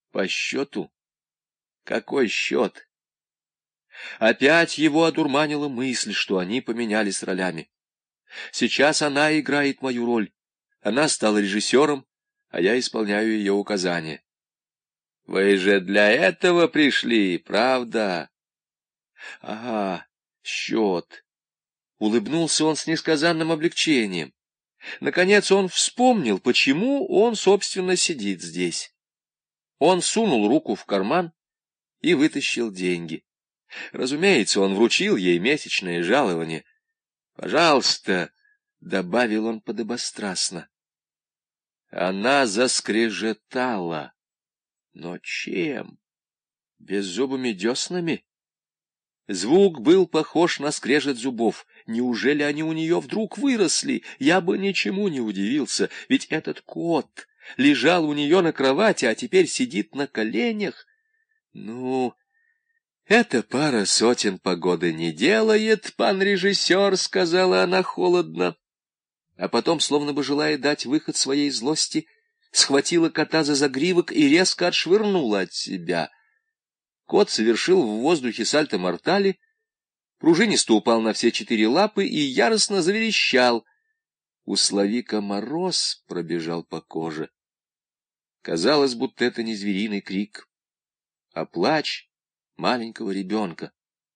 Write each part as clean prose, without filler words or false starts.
По счету? Какой счет? Опять его одурманила мысль, что они поменялись ролями. Сейчас она играет мою роль. Она стала режиссером, а я исполняю ее указания. Вы же для этого пришли, правда? Ага, счет. Улыбнулся он с несказанным облегчением. Наконец он вспомнил, почему он, собственно, сидит здесь. Он сунул руку в карман и вытащил деньги. Разумеется, он вручил ей месячное жалование. «Пожалуйста», — добавил он подобострастно. Она заскрежетала. Но чем? Беззубыми деснами? Звук был похож на скрежет зубов. Неужели они у нее вдруг выросли? Я бы ничему не удивился, ведь этот кот лежал у нее на кровати, а теперь сидит на коленях. Ну, эта пара сотен погоды не делает, пан режиссер, — сказала она холодно. А потом, словно бы желая дать выход своей злости, схватила кота за загривок и резко отшвырнула от себя. Кот совершил в воздухе сальто-мортале, пружинисто упал на все 4 лапы и яростно заверещал. У Славика мороз пробежал по коже. Казалось, будто это не звериный крик, а плач маленького ребенка.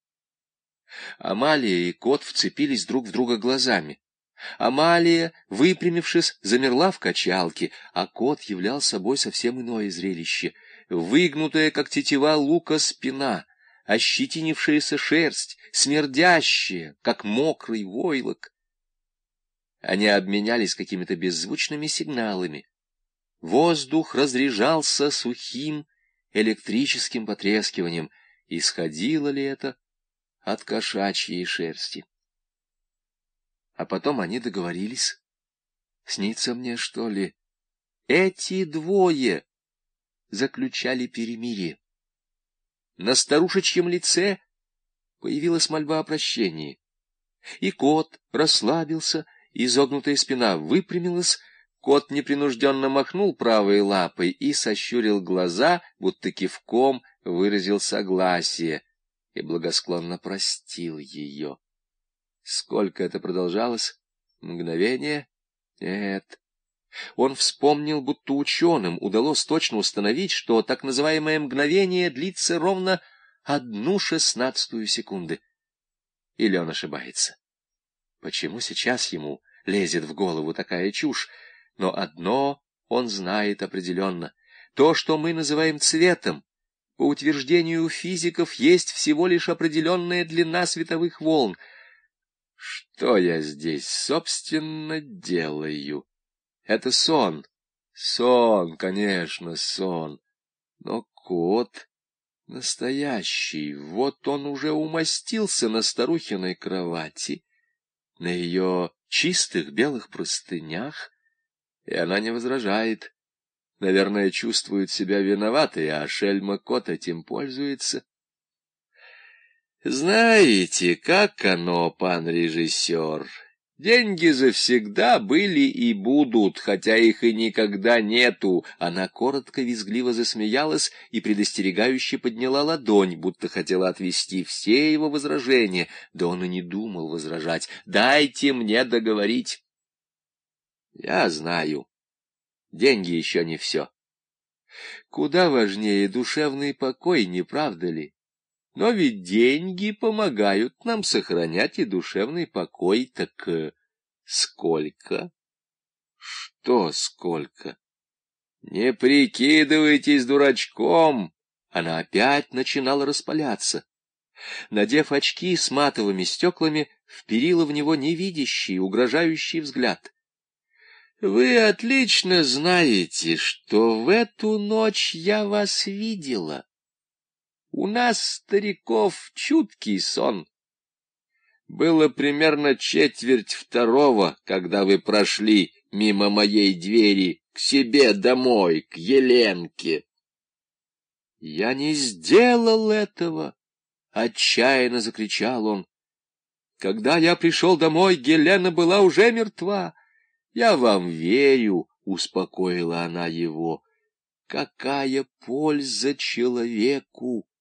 Амалия и кот вцепились друг в друга глазами. Амалия, выпрямившись, замерла в качалке, а кот являл собой совсем иное зрелище. Выгнутая, как тетива лука, спина, ощетинившаяся шерсть, смердящая, как мокрый войлок. Они обменялись какими-то беззвучными сигналами. Воздух разряжался сухим электрическим потрескиванием. Исходило ли это от кошачьей шерсти? А потом они договорились. Снится мне, что ли? Эти двое заключали перемирие. На старушечьем лице появилась мольба о прощении. И кот расслабился, изогнутая спина выпрямилась, кот непринужденно махнул правой лапой и сощурил глаза, будто кивком выразил согласие, и благосклонно простил ее. Сколько это продолжалось? Мгновение? Нет. Он вспомнил, будто ученым удалось точно установить, что так называемое мгновение длится ровно 1/16 секунды. Или он ошибается? Почему сейчас ему лезет в голову такая чушь? Но одно он знает определенно. То, что мы называем цветом, по утверждению физиков, есть всего лишь определенная длина световых волн. Что я здесь, собственно, делаю? Это сон. Сон, конечно, сон. Но кот настоящий. Вот он уже умостился на старухиной кровати, на ее чистых белых простынях, и она не возражает. Наверное, чувствует себя виноватой, а шельма-кот этим пользуется. Знаете, как оно, пан режиссер? Деньги завсегда были и будут, хотя их и никогда нету. Она коротко, визгливо засмеялась и предостерегающе подняла ладонь, будто хотела отвести все его возражения. Да он и не думал возражать. «Дайте мне договорить». Я знаю, деньги еще не все. Куда важнее душевный покой, не правда ли? Но ведь деньги помогают нам сохранять и душевный покой. Так сколько? Что сколько? Не прикидывайтесь дурачком. Она опять начинала распаляться. Надев очки с матовыми стеклами, вперила в него невидящий, угрожающий взгляд. Вы отлично знаете, что в эту ночь я вас видела. У нас, стариков, чуткий сон. Было примерно 1:45, когда вы прошли мимо моей двери к себе домой, к Еленке. Я не сделал этого, — отчаянно закричал он. Когда я пришел домой, Елена была уже мертва. Я вам верю, — успокоила она его. какая польза человеку